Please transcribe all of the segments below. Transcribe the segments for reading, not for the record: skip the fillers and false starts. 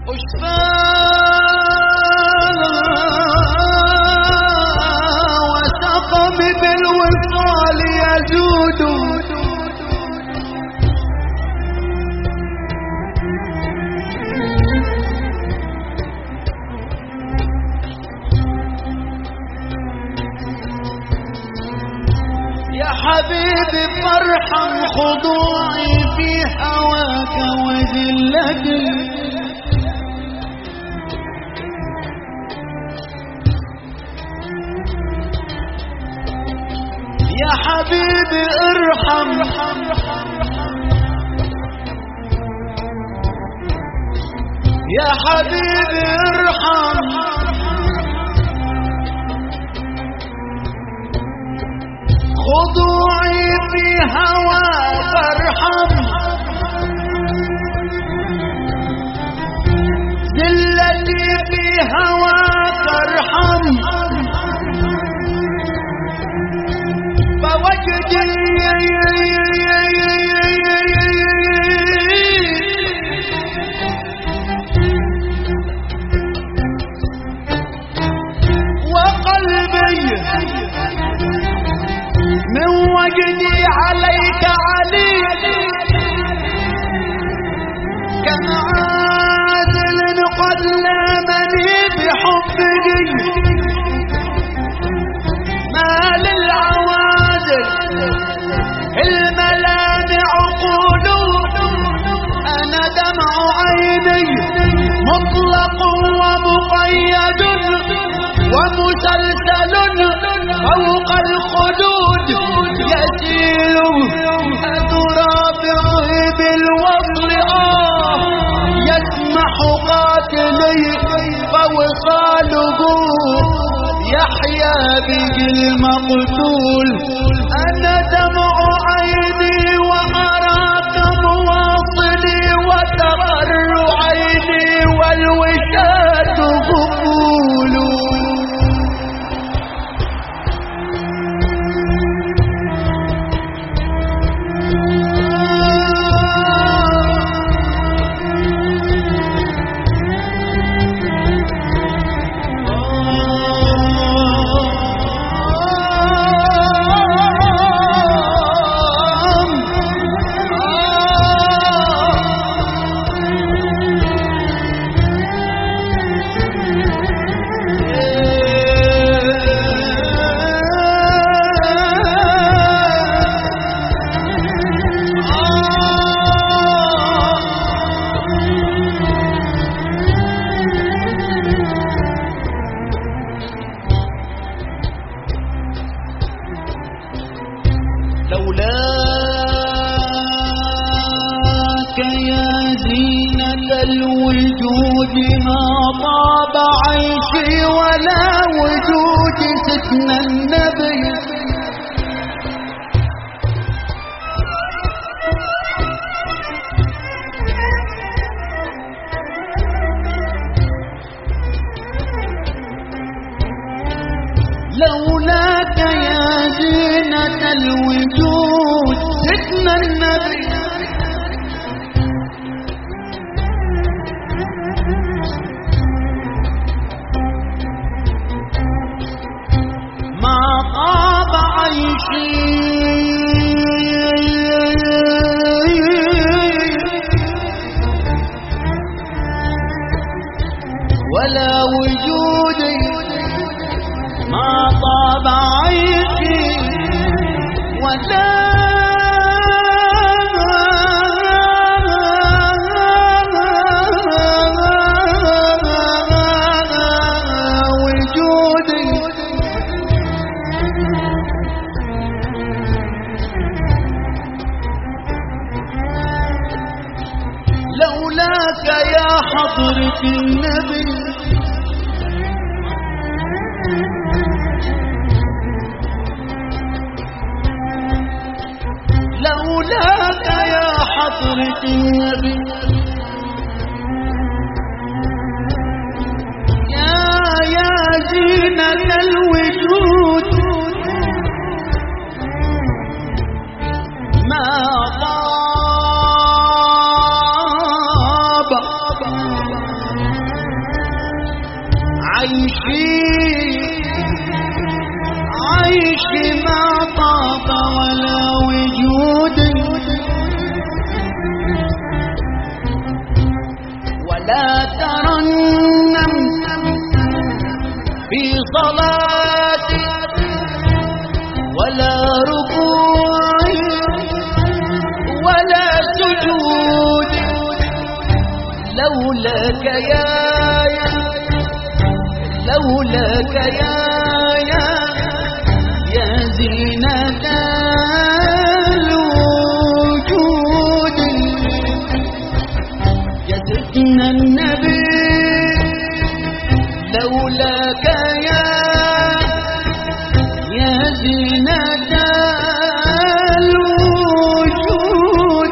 وسقم بالوصال يزود يا حبيبي فارحم خضوعي في هواك وذلتي يا حبيبي ارحم يا حبيبي ارحم خضوعي في هواك ارحم ذلتي في هواك ارحم فوجدي وقلبي من وجدي عليك علي كعادل قد لامني بحبه ما للعوادل الملام عقول انا دمع عيني مطلق ومقيد ومسلسل فوق الخدود يسيل أترابعه بالوصل يسمح قاتلي فوصاله يحيا به المقتول أنا دمع عيني وأراك مواصلي وتقر عيني والوشاة غفول لولاك يا زينة الوجود ما طاب عيشي ولا وجود سكن النبي لولاك يا زينة الوجود سكن النبي ما طاب عيشي ولا وجودي ما طاب عيشي ولا وجودي لولاك يا حضرة النبي لولاك يا حضرة النبي يا زينة الوجود ما طاب عيشي ما طاب ولا وجودي، ولا ترنم في صلاتي ولا ركوعي ولا سجودي، لولاك لولاك يا زينة الوجود، يا سيدنا النبي لولاك يا زينة الوجود،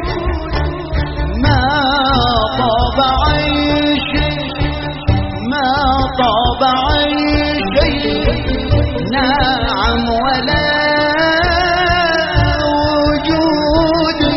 ما طاب عيشي ما طاب عيشي، نعم ولا وجودي.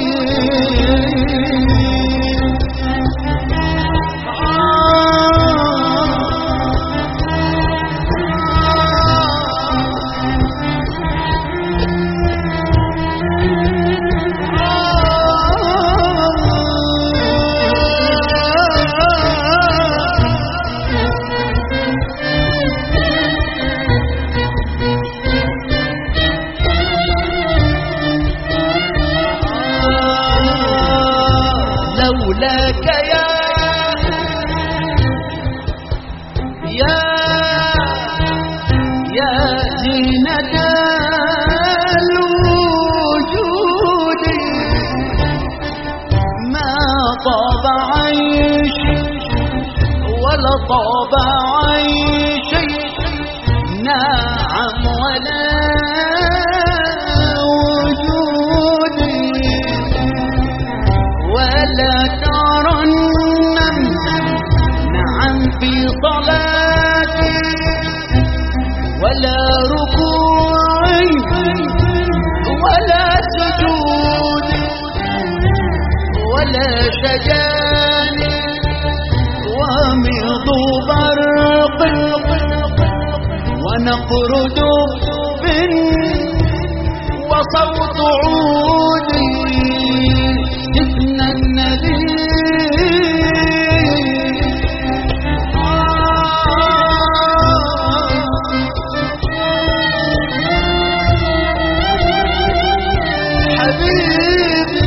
لولاك يا زينة الوجود، ما طاب عيشي ولا طاب عيشي، نعم ولا وجودي، ولا ترنم نعم في صلاتي ولا ركوعي ولا سجودي، ولا شجاني ومض برق ونقر دب وصوت عودي، سيدنا النبي حبيبي،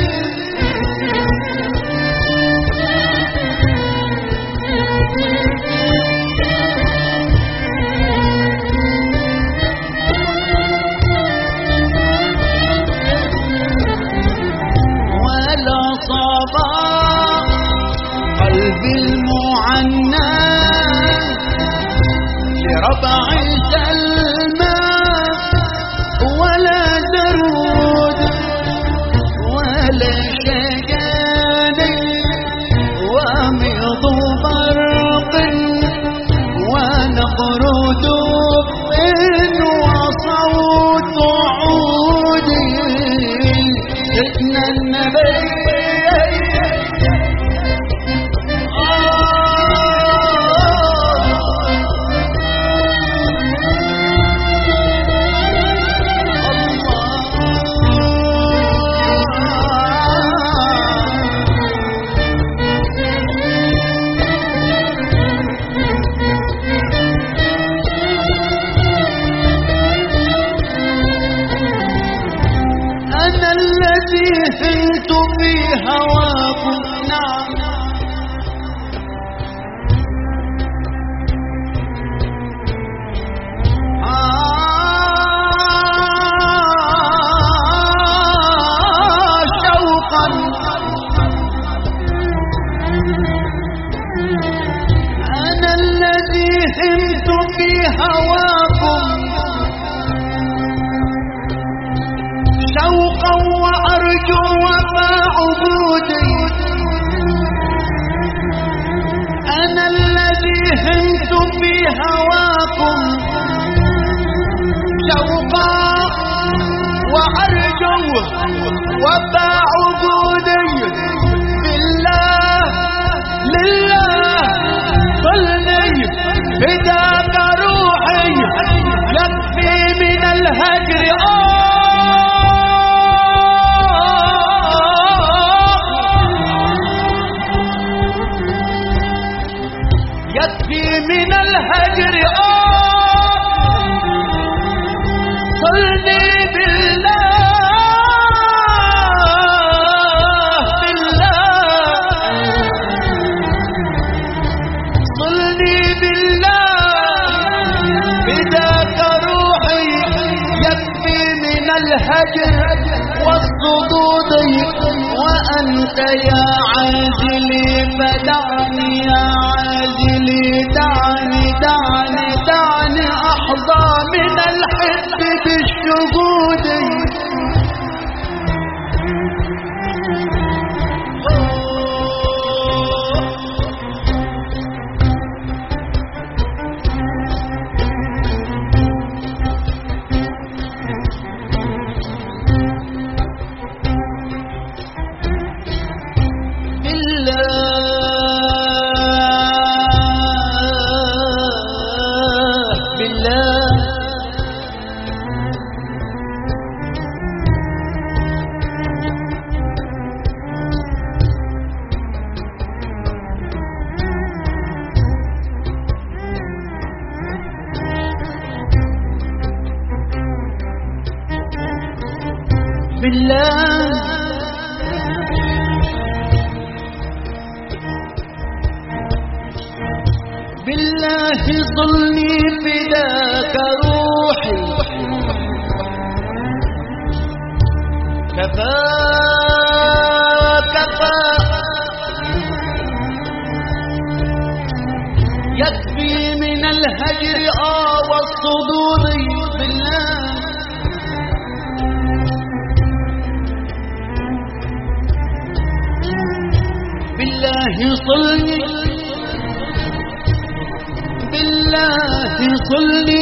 ولا صبا قلبي المعنى لربع سلمى، ولا درود ولا شجاني ومض برق ونقر دب وصوت عودي، سيدنا النبي أنا الذي هنت في هواكم، نعم شوقا، أنا الذي هنت في هواكم شوقا وأرجو وفاء عبودي، أنا الذي هنت في هواكم شوقا وأرجو وفاء عبودي، بالله لله صلني بداية من الهجر صلني بالله صلني بالله بداك روحي يكفي من الهجر والصدود وأنت يا عاجلي فدعني يا عاجلي دعني دعني دعني أحظى من الحب بالشهود بالله ظلني فداك روحي كفى كفى يكفي من الهجر والصدود بالله صلني بالله صلني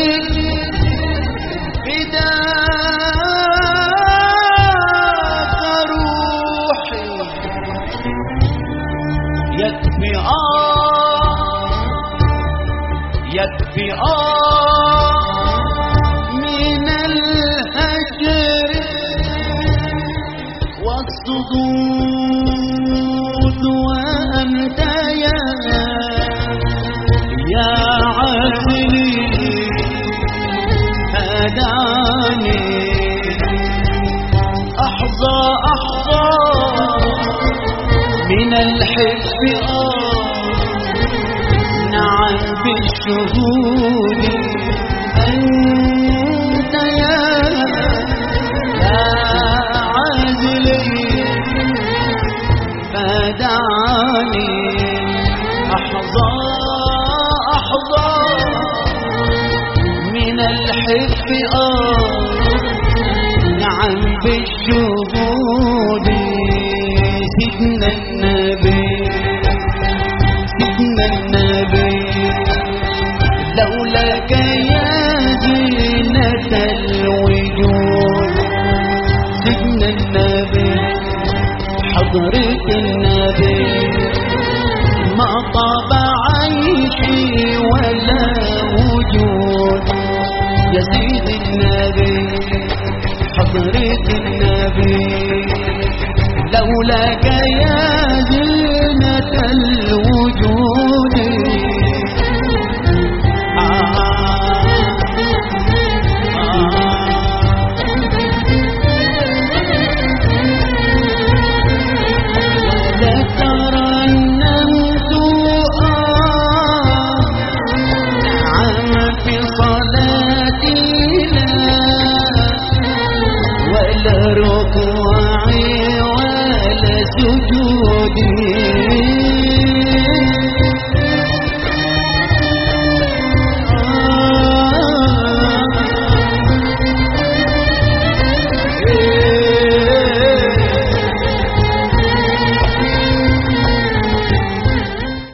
فداك روحي يكفي يكفي من الهجر والصدود وأنت يا عاجلي هداني أحظى أحظى من الحب نعم بالشهود أنت يا عاجلي فدعني أحظى من الحب نعم بالشهود سيدنا النبي سيدنا النبي لولاك يا زينة الوجود سيدنا النبي حضرة النبي ما طاب عيشي ولا وجود يا سيد النبي حضرة النبي لولاك يا زينة الوجود ركوعي ولا سجود